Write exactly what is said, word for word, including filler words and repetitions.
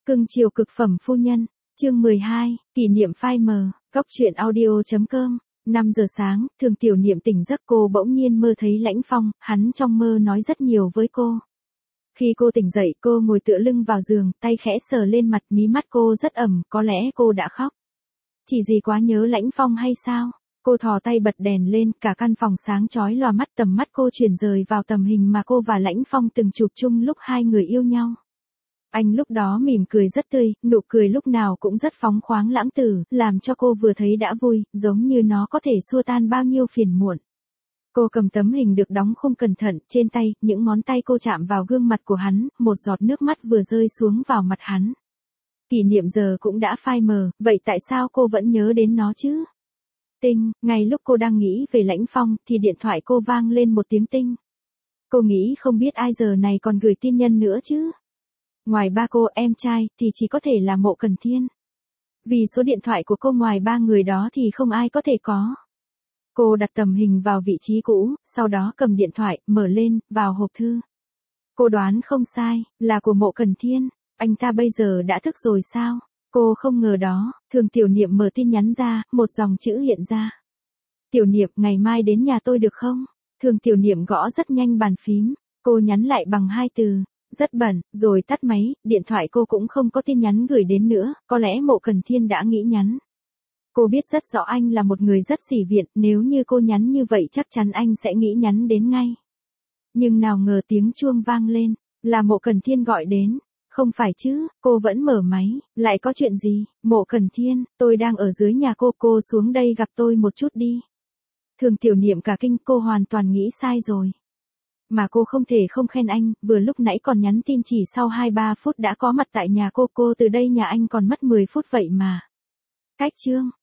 Cưng chiều cực phẩm phu nhân, chương mười hai, kỷ niệm phai mờ, cóc truyện audio.com. năm giờ sáng, Thường Tiểu Niệm tỉnh giấc cô bỗng nhiên mơ thấy Lãnh Phong, hắn trong mơ nói rất nhiều với cô. Khi cô tỉnh dậy, cô ngồi tựa lưng vào giường, tay khẽ sờ lên mặt, mí mắt cô rất ẩm, có lẽ cô đã khóc. Chỉ gì quá nhớ Lãnh Phong hay sao? Cô thò tay bật đèn lên, cả căn phòng sáng chói lòa mắt, tầm mắt cô chuyển rời vào tấm hình mà cô và Lãnh Phong từng chụp chung lúc hai người yêu nhau. Anh lúc đó mỉm cười rất tươi, nụ cười lúc nào cũng rất phóng khoáng lãng tử, làm cho cô vừa thấy đã vui, giống như nó có thể xua tan bao nhiêu phiền muộn. Cô cầm tấm hình được đóng khung cẩn thận, trên tay, những ngón tay cô chạm vào gương mặt của hắn, một giọt nước mắt vừa rơi xuống vào mặt hắn. Kỷ niệm giờ cũng đã phai mờ, vậy tại sao cô vẫn nhớ đến nó chứ? Tinh, ngay lúc cô đang nghĩ về Lãnh Phong, thì điện thoại cô vang lên một tiếng tinh. Cô nghĩ không biết ai giờ này còn gửi tin nhân nữa chứ? Ngoài ba cô, em trai, thì chỉ có thể là Mộ Cần Thiên. Vì số điện thoại của cô ngoài ba người đó thì không ai có thể có. Cô đặt tấm hình vào vị trí cũ, sau đó cầm điện thoại, mở lên, vào hộp thư. Cô đoán không sai, là của Mộ Cần Thiên. Anh ta bây giờ đã thức rồi sao? Cô không ngờ đó, Thường Tiểu Niệm mở tin nhắn ra, một dòng chữ hiện ra. Tiểu Niệm, ngày mai đến nhà tôi được không? Thường Tiểu Niệm gõ rất nhanh bàn phím, cô nhắn lại bằng hai từ. Rất bận, rồi tắt máy, điện thoại cô cũng không có tin nhắn gửi đến nữa, có lẽ Mộ Cần Thiên đã nghĩ nhắn. Cô biết rất rõ anh là một người rất xỉ viện, nếu như cô nhắn như vậy chắc chắn anh sẽ nghĩ nhắn đến ngay. Nhưng nào ngờ tiếng chuông vang lên, là Mộ Cần Thiên gọi đến. Không phải chứ, cô vẫn mở máy, lại có chuyện gì? Mộ Cần Thiên, tôi đang ở dưới nhà cô, cô xuống đây gặp tôi một chút đi. Thường Tiểu Niệm cả kinh, cô hoàn toàn nghĩ sai rồi. Mà cô không thể không khen anh, vừa lúc nãy còn nhắn tin chỉ sau hai ba phút đã có mặt tại nhà cô, cô từ đây nhà anh còn mất mười phút vậy mà. Cách chương,